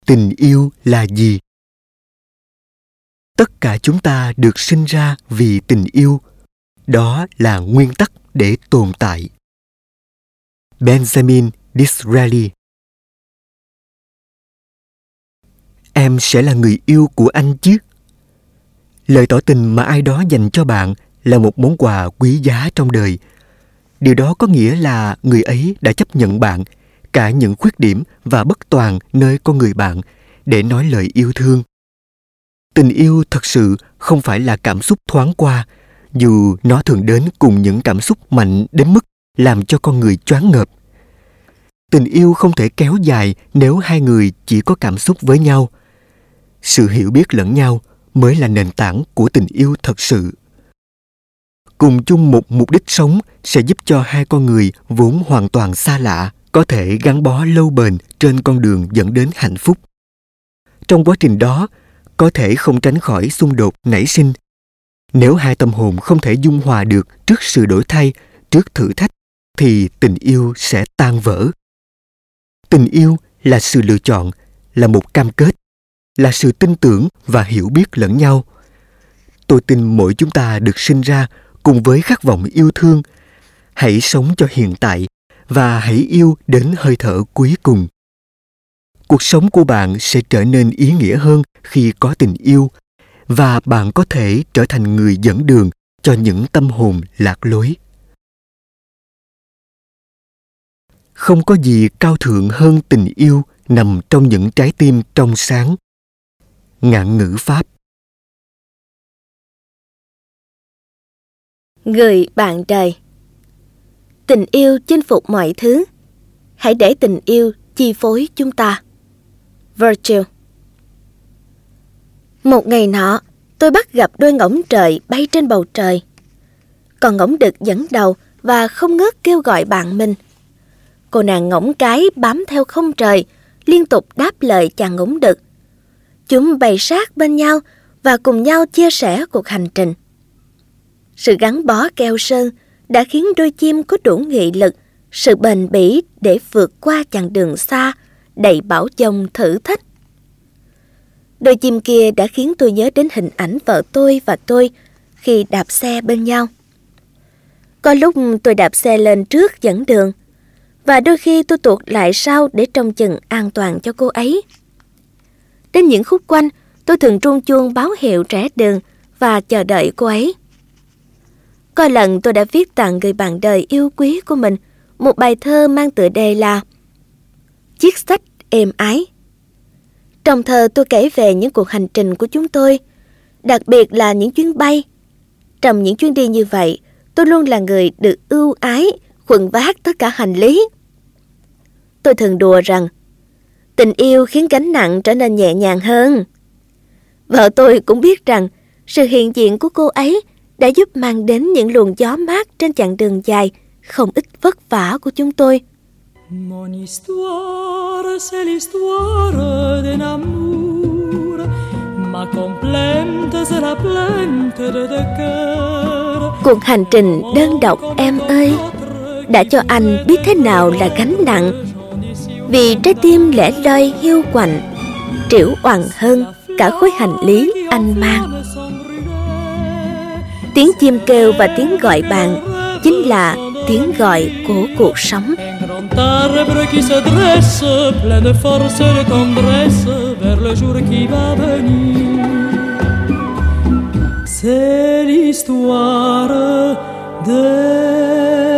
tình yêu là gì? Tất cả chúng ta được sinh ra vì tình yêu. Đó là nguyên tắc để tồn tại. Benjamin Disraeli. Em sẽ là người yêu của anh chứ? Lời tỏ tình mà ai đó dành cho bạn là một món quà quý giá trong đời. Điều đó có nghĩa là người ấy đã chấp nhận bạn, cả những khuyết điểm và bất toàn nơi con người bạn, để nói lời yêu thương. Tình yêu thật sự không phải là cảm xúc thoáng qua, dù nó thường đến cùng những cảm xúc mạnh đến mức làm cho con người choáng ngợp. Tình yêu không thể kéo dài nếu hai người chỉ có cảm xúc với nhau. Sự hiểu biết lẫn nhau mới là nền tảng của tình yêu thật sự. Cùng chung một mục đích sống sẽ giúp cho hai con người vốn hoàn toàn xa lạ có thể gắn bó lâu bền trên con đường dẫn đến hạnh phúc. Trong quá trình đó, có thể không tránh khỏi xung đột nảy sinh. Nếu hai tâm hồn không thể dung hòa được trước sự đổi thay, trước thử thách, thì tình yêu sẽ tan vỡ. Tình yêu là sự lựa chọn, là một cam kết, là sự tin tưởng và hiểu biết lẫn nhau. Tôi tin mỗi chúng ta được sinh ra cùng với khát vọng yêu thương. Hãy sống cho hiện tại và hãy yêu đến hơi thở cuối cùng. Cuộc sống của bạn sẽ trở nên ý nghĩa hơn khi có tình yêu, và bạn có thể trở thành người dẫn đường cho những tâm hồn lạc lối. Không có gì cao thượng hơn tình yêu nằm trong những trái tim trong sáng. Ngạn ngữ Pháp. Gửi bạn đời. Tình yêu chinh phục mọi thứ. Hãy để tình yêu chi phối chúng ta. Virgil. Một ngày nọ, tôi bắt gặp đôi ngỗng trời bay trên bầu trời. Còn ngỗng đực dẫn đầu và không ngớt kêu gọi bạn mình. Cô nàng ngỗng cái bám theo không trời, liên tục đáp lời chàng ngỗng đực. Chúng bay sát bên nhau và cùng nhau chia sẻ cuộc hành trình. Sự gắn bó keo sơn đã khiến đôi chim có đủ nghị lực, sự bền bỉ để vượt qua chặng đường xa, đầy bão giông thử thách. Đôi chim kia đã khiến tôi nhớ đến hình ảnh vợ tôi và tôi khi đạp xe bên nhau. Có lúc tôi đạp xe lên trước dẫn đường, và đôi khi tôi tuột lại sau để trông chừng an toàn cho cô ấy. Đến những khúc quanh, tôi thường rung chuông báo hiệu rẽ đường và chờ đợi cô ấy. Có lần tôi đã viết tặng người bạn đời yêu quý của mình một bài thơ mang tựa đề là Chiếc sách êm ái. Trong thơ tôi kể về những cuộc hành trình của chúng tôi, đặc biệt là những chuyến bay. Trong những chuyến đi như vậy, tôi luôn là người được ưu ái, khuân vác tất cả hành lý. Tôi thường đùa rằng, tình yêu khiến gánh nặng trở nên nhẹ nhàng hơn. Vợ tôi cũng biết rằng, sự hiện diện của cô ấy đã giúp mang đến những luồng gió mát trên chặng đường dài, không ít vất vả của chúng tôi. Mon histoire, c'est l'histoire d'un amour. Ma complainte, c'est la plainte de deux cœurs. Cuộc hành trình đơn độc em ơi, đã cho anh biết thế nào là gánh nặng. Vì trái tim lẻ loi hiu quạnh, trĩu oằn hơn cả khối hành lý anh mang. Tiếng chim kêu và tiếng gọi bạn chính là tiếng gọi của cuộc sống. Arbre qui se dresse, plein de force et de tendresse, vers le jour qui va venir. C'est l'histoire de